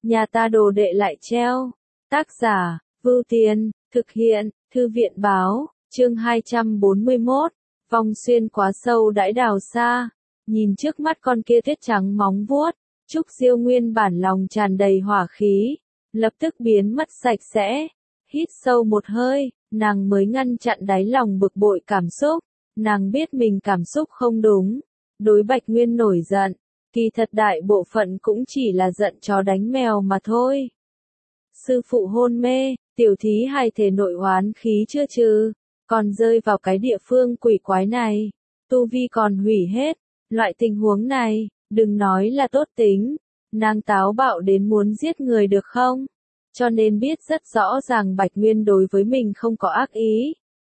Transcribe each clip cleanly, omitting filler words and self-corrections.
nhà ta đồ đệ lại treo. Tác giả, Vưu Tiên, thực hiện, Thư viện báo, chương 241, vòng xuyên quá sâu đãi đào xa, nhìn trước mắt con kia tuyết trắng móng vuốt, Trúc Diêu nguyên bản lòng tràn đầy hỏa khí, lập tức biến mất sạch sẽ, hít sâu một hơi, nàng mới ngăn chặn đáy lòng bực bội cảm xúc, nàng biết mình cảm xúc không đúng, đối Bạch Nguyên nổi giận, kỳ thật đại bộ phận cũng chỉ là giận chó đánh mèo mà thôi. Sư phụ hôn mê, tiểu thí hài thể nội oán khí chưa trừ, còn rơi vào cái địa phương quỷ quái này, tu vi còn hủy hết, loại tình huống này, đừng nói là tốt tính, nàng táo bạo đến muốn giết người được không? Cho nên biết rất rõ ràng Bạch Nguyên đối với mình không có ác ý.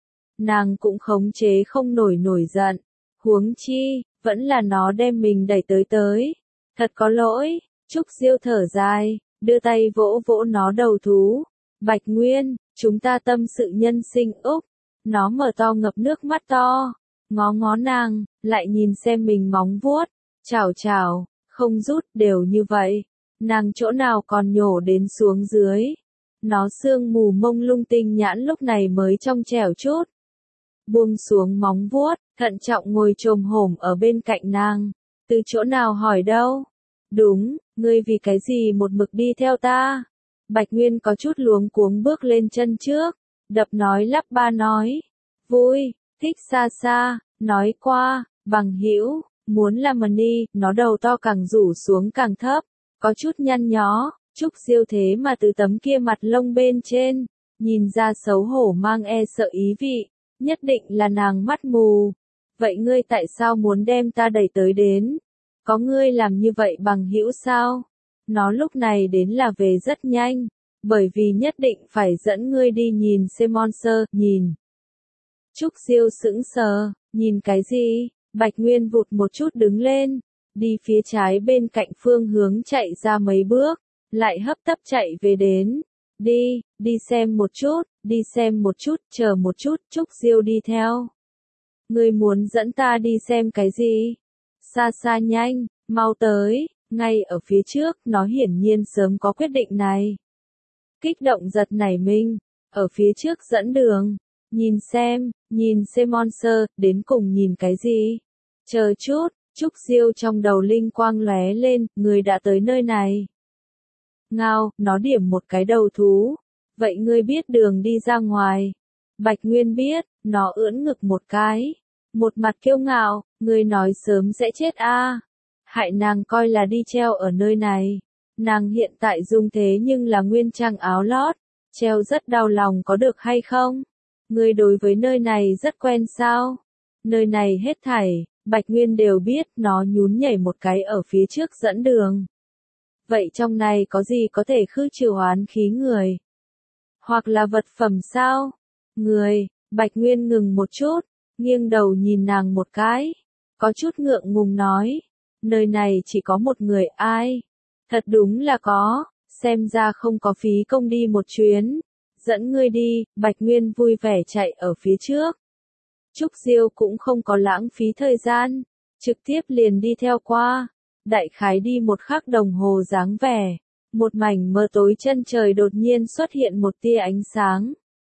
Nàng cũng khống chế không nổi giận, huống chi, vẫn là nó đem mình đẩy tới. Thật có lỗi, Trúc Diêu thở dài, đưa tay vỗ vỗ nó đầu thú. Bạch Nguyên, chúng ta tâm sự nhân sinh úc. Nó mở to ngập nước mắt to, ngó nàng, lại nhìn xem mình móng vuốt, chảo, không rút đều như vậy. Nàng chỗ nào còn nhổ đến xuống dưới. Nó sương mù mông lung tinh nhãn lúc này mới trong trẻo chút. Buông xuống móng vuốt, thận trọng ngồi chồm hổm ở bên cạnh nàng. Từ chỗ nào hỏi đâu? Đúng, ngươi vì cái gì một mực đi theo ta? Bạch Nguyên có chút luống cuống bước lên chân trước, đập nói lắp ba nói. Vui, thích xa, nói qua, bằng hữu, muốn làm money, nó đầu to càng rủ xuống càng thấp, có chút nhăn nhó, Trúc Diêu thế mà từ tấm kia mặt lông bên trên, nhìn ra xấu hổ mang e sợ ý vị, nhất định là nàng mắt mù. Vậy ngươi tại sao muốn đem ta đẩy tới đến? Có ngươi làm như vậy bằng hữu sao? Nó lúc này đến là về rất nhanh, bởi vì nhất định phải dẫn ngươi đi nhìn xem monster, nhìn. Trúc Diêu sững sờ, nhìn cái gì? Bạch Nguyên vụt một chút đứng lên, đi phía trái bên cạnh phương hướng chạy ra mấy bước, lại hấp tấp chạy về đến. Đi xem một chút, chờ một chút, Trúc Diêu đi theo. Ngươi muốn dẫn ta đi xem cái gì? Xa nhanh, mau tới, ngay ở phía trước, nó hiển nhiên sớm có quyết định này. Kích động giật nảy mình, ở phía trước dẫn đường, nhìn xem monster, đến cùng nhìn cái gì? Chờ chút, Trúc Diêu trong đầu linh quang lóe lên, người đã tới nơi này. Ngao, nó điểm một cái đầu thú. Vậy ngươi biết đường đi ra ngoài? Bạch Nguyên biết, nó ưỡn ngực một cái. Một mặt kiêu ngạo, ngươi nói sớm sẽ chết a. Hại nàng coi là đi treo ở nơi này. Nàng hiện tại dùng thế nhưng là nguyên trang áo lót. Treo rất đau lòng có được hay không? Ngươi đối với nơi này rất quen sao? Nơi này hết thảy, Bạch Nguyên đều biết, nó nhún nhảy một cái ở phía trước dẫn đường. Vậy trong này có gì có thể khư trừ oán khí người? Hoặc là vật phẩm sao? Người, Bạch Nguyên ngừng một chút, nghiêng đầu nhìn nàng một cái, có chút ngượng ngùng nói, nơi này chỉ có một người ai? Thật đúng là có, xem ra không có phí công đi một chuyến. Dẫn ngươi đi, Bạch Nguyên vui vẻ chạy ở phía trước. Trúc Diêu cũng không có lãng phí thời gian, trực tiếp liền đi theo qua. Đại khái đi một khắc đồng hồ dáng vẻ, một mảnh mờ tối chân trời đột nhiên xuất hiện một tia ánh sáng.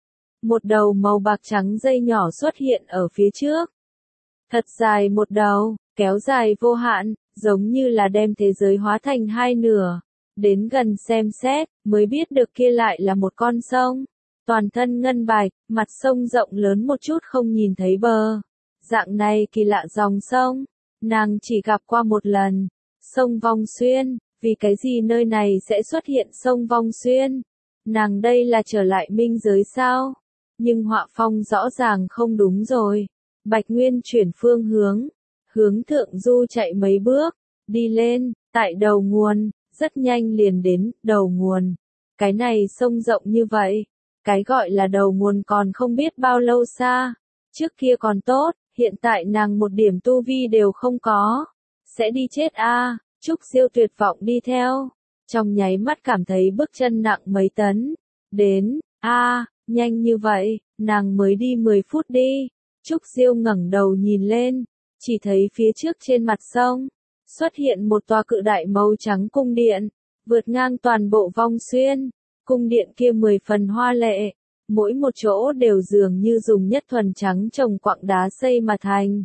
Một đầu màu bạc trắng dây nhỏ xuất hiện ở phía trước. Thật dài một đầu, kéo dài vô hạn, giống như là đem thế giới hóa thành hai nửa. Đến gần xem xét, mới biết được kia lại là một con sông. Toàn thân ngân bạch, mặt sông rộng lớn một chút không nhìn thấy bờ. Dạng này kỳ lạ dòng sông, nàng chỉ gặp qua một lần. Sông Vong Xuyên, vì cái gì nơi này sẽ xuất hiện sông Vong Xuyên? Nàng đây là trở lại minh giới sao? Nhưng họa phong rõ ràng không đúng rồi. Bạch Nguyên chuyển phương hướng thượng du chạy mấy bước, đi lên, tại đầu nguồn, rất nhanh liền đến đầu nguồn. Cái này sông rộng như vậy, cái gọi là đầu nguồn còn không biết bao lâu xa. Trước kia còn tốt, hiện tại nàng một điểm tu vi đều không có. Sẽ đi chết a. Trúc Diêu tuyệt vọng đi theo, trong nháy mắt cảm thấy bước chân nặng mấy tấn. Đến, nhanh như vậy, nàng mới đi 10 phút đi. Trúc Diêu ngẩng đầu nhìn lên, chỉ thấy phía trước trên mặt sông, xuất hiện một tòa cự đại màu trắng cung điện, vượt ngang toàn bộ Vong Xuyên. Cung điện kia 10 phần hoa lệ, mỗi một chỗ đều dường như dùng nhất thuần trắng trồng quặng đá xây mà thành.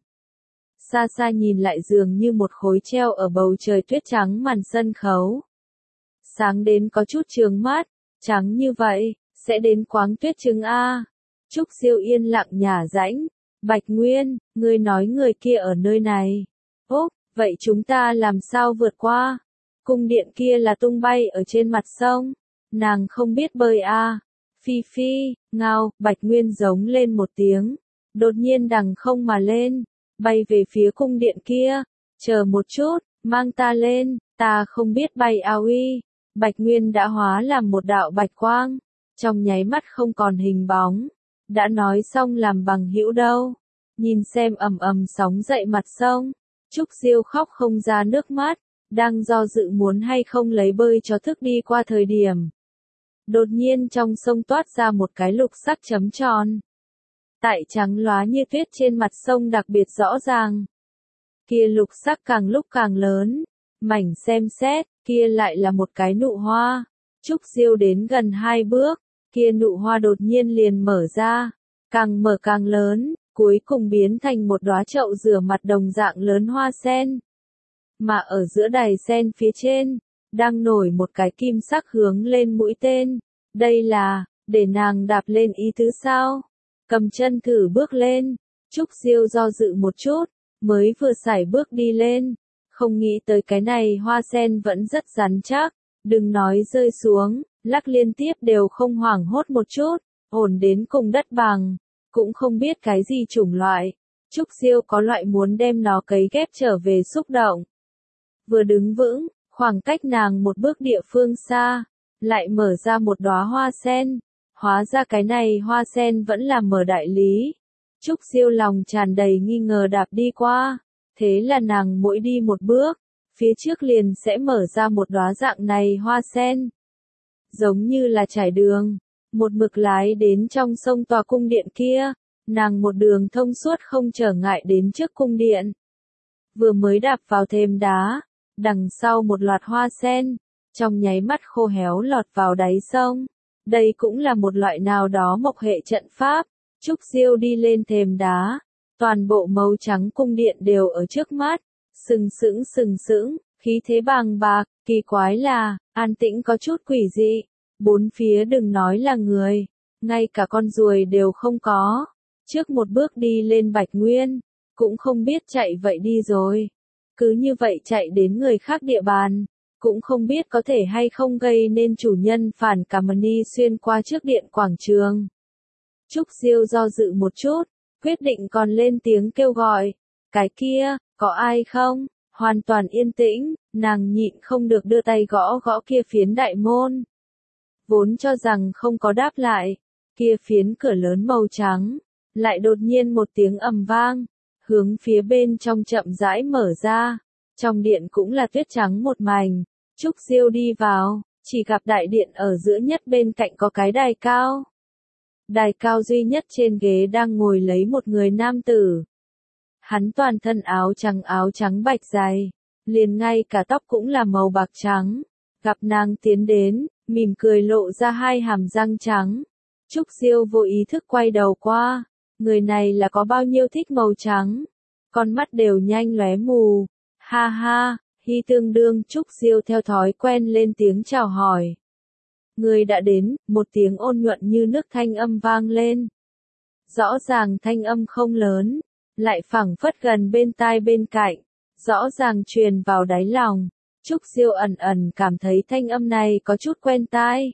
Xa xa nhìn lại dường như một khối treo ở bầu trời tuyết trắng màn sân khấu. Sáng đến có chút chướng mắt, trắng như vậy, sẽ đến Quáng Tuyết Trứng a. Trúc Siêu yên lặng nhả rãnh, Bạch Nguyên, ngươi nói người kia ở nơi này. Ốp, vậy chúng ta làm sao vượt qua? Cung điện kia là tung bay ở trên mặt sông, nàng không biết bơi a. Phi phi, ngao, Bạch Nguyên giống lên một tiếng, đột nhiên đằng không mà lên, bay về phía cung điện kia. Chờ một chút, mang ta lên, ta không biết bay a uy. Bạch Nguyên đã hóa làm một đạo bạch quang, trong nháy mắt không còn hình bóng. Đã nói xong làm bằng hữu đâu. Nhìn xem ầm ầm sóng dậy mặt sông, Trúc Siêu khóc không ra nước mắt, đang do dự muốn hay không lấy bơi cho thức đi qua thời điểm. Đột nhiên trong sông toát ra một cái lục sắc chấm tròn. Tại trắng lóa như tuyết trên mặt sông đặc biệt rõ ràng. Kia lục sắc càng lúc càng lớn, mảnh xem xét, kia lại là một cái nụ hoa. Trúc Siêu đến gần 2 bước, kia nụ hoa đột nhiên liền mở ra, càng mở càng lớn, cuối cùng biến thành một đóa chậu rửa mặt đồng dạng lớn hoa sen. Mà ở giữa đài sen phía trên, đang nổi một cái kim sắc hướng lên mũi tên. Đây là, để nàng đạp lên ý tứ sao? Cầm chân thử bước lên. Trúc Siêu do dự một chút, mới vừa sải bước đi lên. Không nghĩ tới cái này hoa sen vẫn rất rắn chắc, đừng nói rơi xuống, lắc liên tiếp đều không hoảng hốt một chút, ổn đến cùng đất bằng, cũng không biết cái gì chủng loại. Trúc Siêu có loại muốn đem nó cấy ghép trở về xúc động. Vừa đứng vững, khoảng cách nàng một bước địa phương xa, lại mở ra một đóa hoa sen. Hóa ra cái này hoa sen vẫn là mở đại lý. Trúc Siêu lòng tràn đầy nghi ngờ đạp đi qua. Thế là nàng mỗi đi một bước, phía trước liền sẽ mở ra một đóa dạng này hoa sen. Giống như là trải đường, một mực lái đến trong sông tòa cung điện kia, nàng một đường thông suốt không trở ngại đến trước cung điện. Vừa mới đạp vào thềm đá, đằng sau một loạt hoa sen, trong nháy mắt khô héo lọt vào đáy sông. Đây cũng là một loại nào đó mộc hệ trận pháp. Trúc Siêu đi lên thềm đá, toàn bộ màu trắng cung điện đều ở trước mắt, sừng sững, khí thế bàng bạc, kỳ quái là, an tĩnh có chút quỷ dị, bốn phía đừng nói là người, ngay cả con ruồi đều không có. Trước một bước đi lên Bạch Nguyên, cũng không biết chạy vậy đi rồi, cứ như vậy chạy đến người khác địa bàn, cũng không biết có thể hay không gây nên chủ nhân phản cảm đi xuyên qua trước điện quảng trường. Trúc Siêu do dự một chút, quyết định còn lên tiếng kêu gọi. Cái kia, có ai không? Hoàn toàn yên tĩnh, nàng nhịn không được đưa tay gõ gõ kia phiến đại môn. Vốn cho rằng không có đáp lại, kia phiến cửa lớn màu trắng, lại đột nhiên một tiếng ầm vang, hướng phía bên trong chậm rãi mở ra. Trong điện cũng là tuyết trắng một mảnh. Trúc Siêu đi vào, chỉ gặp đại điện ở giữa nhất bên cạnh có cái đài cao. Đài cao duy nhất trên ghế đang ngồi lấy một người nam tử. Hắn toàn thân áo trắng bạch dày, liền ngay cả tóc cũng là màu bạc trắng. Gặp nàng tiến đến, mỉm cười lộ ra hai hàm răng trắng. Trúc Siêu vô ý thức quay đầu qua, người này là có bao nhiêu thích màu trắng. Con mắt đều nhanh lóe mù. Ha ha, hi tương đương. Trúc Siêu theo thói quen lên tiếng chào hỏi. Người đã đến, một tiếng ôn nhuận như nước thanh âm vang lên. Rõ ràng thanh âm không lớn, lại phảng phất gần bên tai bên cạnh, rõ ràng truyền vào đáy lòng. Trúc Siêu ẩn ẩn cảm thấy thanh âm này có chút quen tai.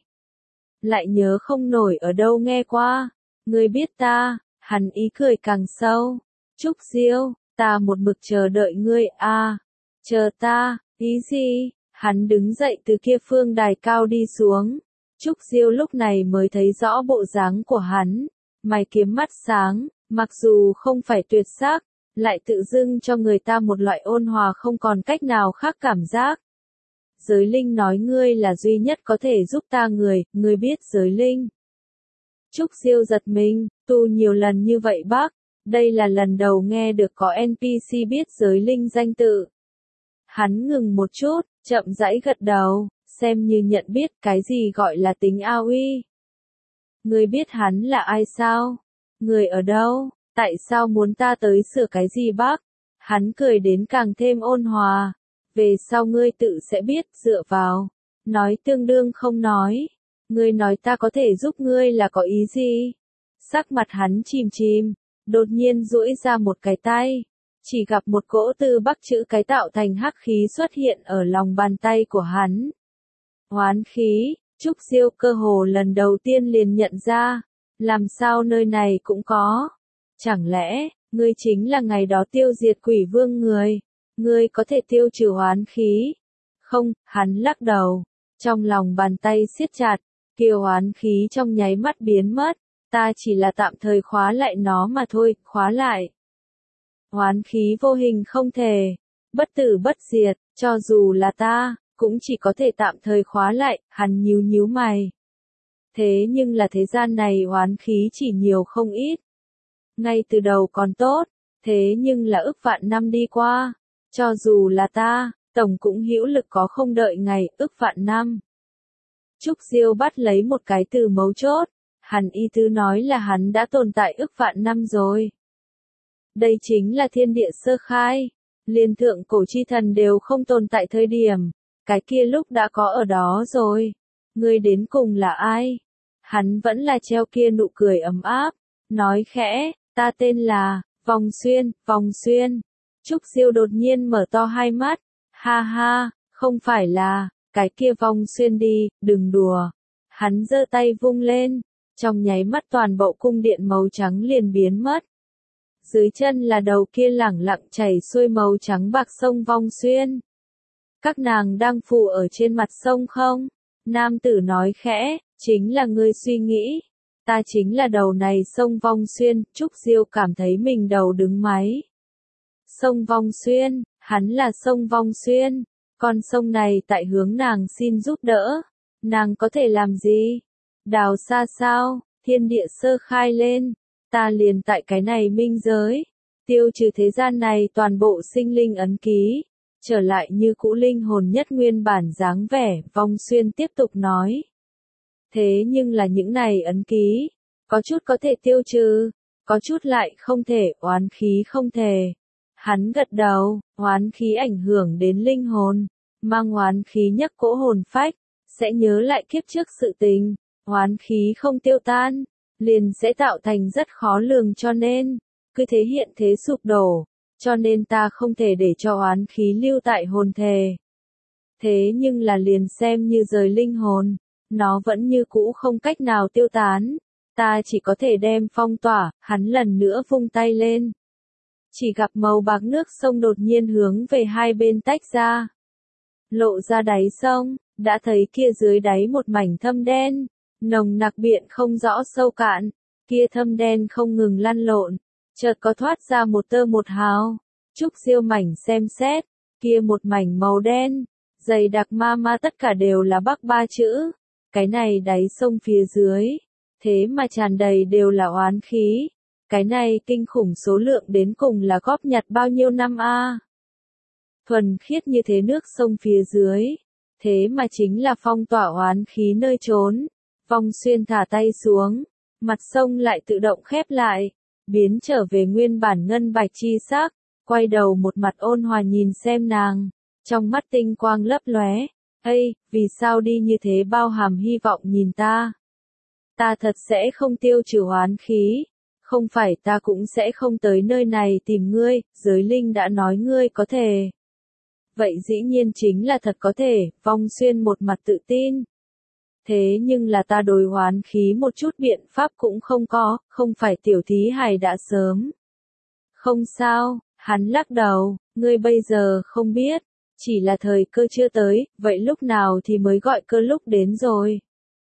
Lại nhớ không nổi ở đâu nghe qua. Ngươi biết ta? Hắn ý cười càng sâu. Trúc Siêu, ta một mực chờ đợi ngươi à? Chờ ta, ý gì? Hắn đứng dậy từ kia phương đài cao đi xuống. Trúc Siêu lúc này mới thấy rõ bộ dáng của hắn, mày kiếm mắt sáng, mặc dù không phải tuyệt sắc, lại tự dưng cho người ta một loại ôn hòa không còn cách nào khác cảm giác. Giới linh nói ngươi là duy nhất có thể giúp ta người, ngươi biết giới linh. Trúc Siêu giật mình, tu nhiều lần như vậy bác, đây là lần đầu nghe được có NPC biết giới linh danh tự. Hắn ngừng một chút, chậm rãi gật đầu, xem như nhận biết cái gì gọi là tính ao uy. Ngươi biết hắn là ai sao? Người ở đâu? Tại sao muốn ta tới sửa cái gì bác? Hắn cười đến càng thêm ôn hòa. Về sau ngươi tự sẽ biết, dựa vào. Nói tương đương không nói. Ngươi nói ta có thể giúp ngươi là có ý gì? Sắc mặt hắn chìm chìm, đột nhiên duỗi ra một cái tay. Chỉ gặp một cỗ từ bắc chữ cái tạo thành hắc khí xuất hiện ở lòng bàn tay của hắn. Hoán khí, Trúc Diêu cơ hồ lần đầu tiên liền nhận ra. Làm sao nơi này cũng có? Chẳng lẽ, ngươi chính là ngày đó tiêu diệt quỷ vương người? Ngươi có thể tiêu trừ hoán khí? Không, hắn lắc đầu. Trong lòng bàn tay siết chặt, kiều hoán khí trong nháy mắt biến mất. Ta chỉ là tạm thời khóa lại nó mà thôi, khóa lại. Hoán khí vô hình không thể, bất tử bất diệt, cho dù là ta, cũng chỉ có thể tạm thời khóa lại, hắn nhíu nhíu mày. Thế nhưng là thế gian này hoán khí chỉ nhiều không ít. Ngay từ đầu còn tốt, thế nhưng là ức vạn năm đi qua, cho dù là ta, tổng cũng hữu lực có không đợi ngày, ức vạn năm. Trúc Diêu bắt lấy một cái từ mấu chốt, hắn ý tứ nói là hắn đã tồn tại ức vạn năm rồi. Đây chính là thiên địa sơ khai, liên thượng cổ chi thần đều không tồn tại thời điểm, cái kia lúc đã có ở đó rồi. Ngươi đến cùng là ai? Hắn vẫn là treo kia nụ cười ấm áp, nói khẽ, ta tên là, Vong Xuyên, Vong Xuyên. Trúc Diêu đột nhiên mở to hai mắt, ha ha, không phải là, cái kia Vong Xuyên đi, đừng đùa. Hắn giơ tay vung lên, trong nháy mắt toàn bộ cung điện màu trắng liền biến mất. Dưới chân là đầu kia lẳng lặng chảy xuôi màu trắng bạc sông Vong Xuyên. Các nàng đang phù ở trên mặt sông không? Nam tử nói khẽ, chính là ngươi suy nghĩ. Ta chính là đầu này sông Vong Xuyên, Trúc Diêu cảm thấy mình đầu đứng máy. Sông Vong Xuyên, hắn là sông Vong Xuyên, con sông này tại hướng nàng xin giúp đỡ. Nàng có thể làm gì? Đào xa sao, thiên địa sơ khai lên, ta liền tại cái này minh giới, tiêu trừ thế gian này toàn bộ sinh linh ấn ký, trở lại như cũ linh hồn nhất nguyên bản dáng vẻ, Vong Xuyên tiếp tục nói. Thế nhưng là những này ấn ký, có chút có thể tiêu trừ, có chút lại không thể, oán khí không thể. Hắn gật đầu, oán khí ảnh hưởng đến linh hồn, mang oán khí nhắc cỗ hồn phách, sẽ nhớ lại kiếp trước sự tình, oán khí không tiêu tan, liền sẽ tạo thành rất khó lường cho nên, cứ thế hiện thế sụp đổ, cho nên ta không thể để cho oán khí lưu tại hồn thể. Thế nhưng là liền xem như rời linh hồn, nó vẫn như cũ không cách nào tiêu tán, ta chỉ có thể đem phong tỏa, hắn lần nữa vung tay lên. Chỉ gặp màu bạc nước sông đột nhiên hướng về hai bên tách ra. Lộ ra đáy sông, đã thấy kia dưới đáy một mảnh thâm đen, nồng nặc biện không rõ sâu cạn, kia thâm đen không ngừng lăn lộn, chợt có thoát ra một tơ một hào. Trúc Diêu mảnh xem xét, kia một mảnh màu đen, dày đặc ma tất cả đều là Bắc ba chữ, cái này đáy sông phía dưới, thế mà tràn đầy đều là oán khí. Cái này kinh khủng số lượng đến cùng là góp nhặt bao nhiêu năm a? Thuần khiết như thế nước sông phía dưới, thế mà chính là phong tỏa oán khí nơi trốn. Vong Xuyên thả tay xuống, mặt sông lại tự động khép lại, biến trở về nguyên bản ngân bạch chi sắc, quay đầu một mặt ôn hòa nhìn xem nàng, trong mắt tinh quang lấp lóe. Ây, vì sao đi như thế bao hàm hy vọng nhìn ta? Ta thật sẽ không tiêu trừ oán khí. Không phải ta cũng sẽ không tới nơi này tìm ngươi, giới linh đã nói ngươi có thể. Vậy dĩ nhiên chính là thật có thể, Vong Xuyên một mặt tự tin. Thế nhưng là ta đối oán khí một chút biện pháp cũng không có, không phải tiểu thí hài đã sớm. Không sao, hắn lắc đầu, ngươi bây giờ không biết, chỉ là thời cơ chưa tới, vậy lúc nào thì mới gọi cơ lúc đến rồi.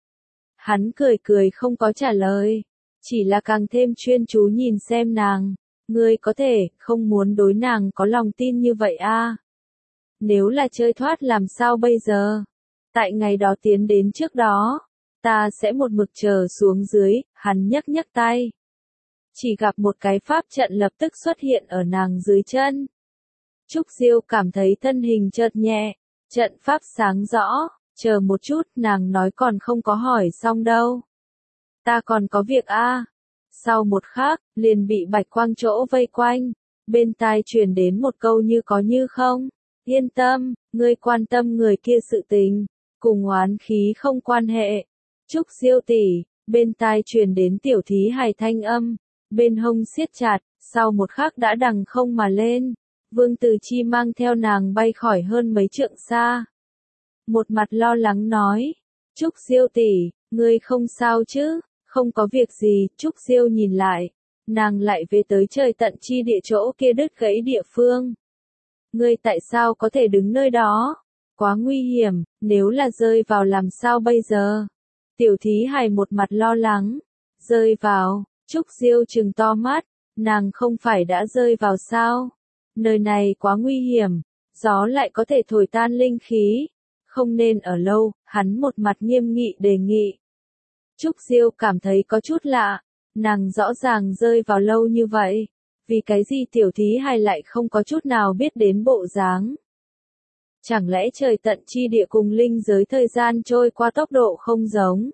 Hắn cười cười không có trả lời. Chỉ là càng thêm chuyên chú nhìn xem nàng, ngươi có thể, không muốn đối nàng có lòng tin như vậy a? Nếu là chơi thoát làm sao bây giờ? Tại ngày đó tiến đến trước đó, ta sẽ một mực chờ xuống dưới, hắn nhấc nhấc tay. Chỉ gặp một cái pháp trận lập tức xuất hiện ở nàng dưới chân. Trúc Diêu cảm thấy thân hình chợt nhẹ, trận pháp sáng rõ, Chờ một chút, nàng nói còn không có hỏi xong đâu. Ta còn có việc a. Sau một khắc, liền bị bạch quang chỗ vây quanh, bên tai truyền đến một câu như có như không. Yên tâm, ngươi quan tâm người kia sự tình, cùng oán khí không quan hệ. Trúc Diêu tỷ, bên tai truyền đến tiểu thí hài thanh âm, bên hông siết chặt, sau một khắc đã đằng không mà lên. Vương Từ Chi mang theo nàng bay khỏi hơn mấy trượng xa. Một mặt lo lắng nói, Trúc Diêu tỷ, ngươi không sao chứ? Không có việc gì. Trúc Diêu nhìn lại, nàng lại về tới trời tận chi địa chỗ kia đứt gãy địa phương. Ngươi tại sao có thể đứng nơi đó? Quá nguy hiểm, nếu là rơi vào làm sao bây giờ? Tiểu thí hài một mặt lo lắng. Rơi vào, Trúc Diêu trừng to mắt, nàng không phải đã rơi vào sao? Nơi này quá nguy hiểm, gió lại có thể thổi tan linh khí. Không nên ở lâu, hắn một mặt nghiêm nghị đề nghị. Trúc Diêu cảm thấy có chút lạ, nàng rõ ràng rơi vào lâu như vậy, vì cái gì tiểu thí hài lại không có chút nào biết đến bộ dáng. Chẳng lẽ trời tận chi địa cùng linh giới thời gian trôi qua tốc độ không giống?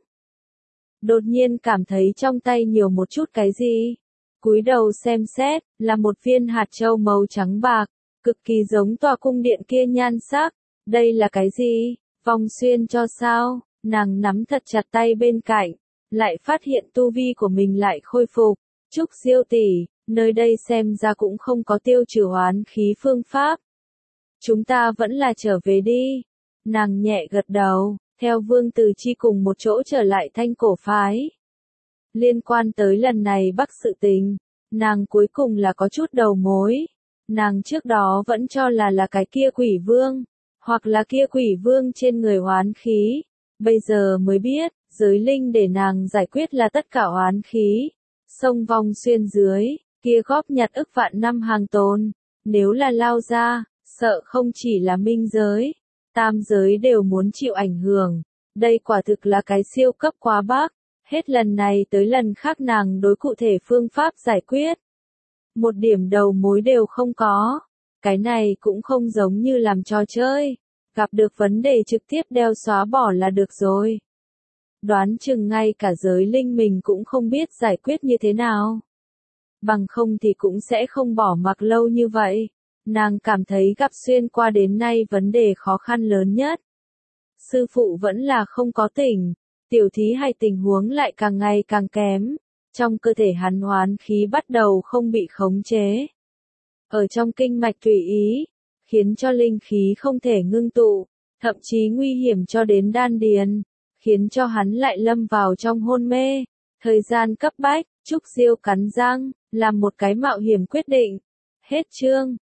Đột nhiên cảm thấy trong tay nhiều một chút cái gì? Cúi đầu xem xét, là một viên hạt châu màu trắng bạc, cực kỳ giống tòa cung điện kia nhan sắc. Đây là cái gì? Vòng xuyên cho sao? Nàng nắm thật chặt tay bên cạnh, lại phát hiện tu vi của mình lại khôi phục. Trúc Diêu tỷ, nơi đây xem ra cũng không có tiêu trừ oán khí phương pháp. Chúng ta vẫn là trở về đi. Nàng nhẹ gật đầu, theo Vương Từ Chi cùng một chỗ trở lại Thanh Cổ phái. Liên quan tới lần này Bắc sự tình, nàng cuối cùng là có chút đầu mối. Nàng trước đó vẫn cho là cái kia quỷ vương, hoặc là kia quỷ vương trên người oán khí. Bây giờ mới biết, giới linh để nàng giải quyết là tất cả oán khí. Sông Vong Xuyên dưới, kia góp nhặt ức vạn năm hàng tồn. Nếu là lao ra, sợ không chỉ là minh giới, tam giới đều muốn chịu ảnh hưởng. Đây quả thực là cái siêu cấp quá bắc. Hết lần này tới lần khác nàng đối cụ thể phương pháp giải quyết. Một điểm đầu mối đều không có. Cái này cũng không giống như làm trò chơi. Gặp được vấn đề trực tiếp đeo xóa bỏ là được rồi. Đoán chừng ngay cả giới linh mình cũng không biết giải quyết như thế nào. Bằng không thì cũng sẽ không bỏ mặc lâu như vậy. Nàng cảm thấy gặp xuyên qua đến nay vấn đề khó khăn lớn nhất. Sư phụ vẫn là không có tỉnh. Tiểu thí hài tình huống lại càng ngày càng kém. Trong cơ thể hắn oán khí bắt đầu không bị khống chế. Ở trong kinh mạch tùy ý, khiến cho linh khí không thể ngưng tụ, thậm chí nguy hiểm cho đến đan điền, khiến cho hắn lại lâm vào trong hôn mê. Thời gian cấp bách, Trúc Diêu cắn răng, làm một cái mạo hiểm quyết định. Hết chương.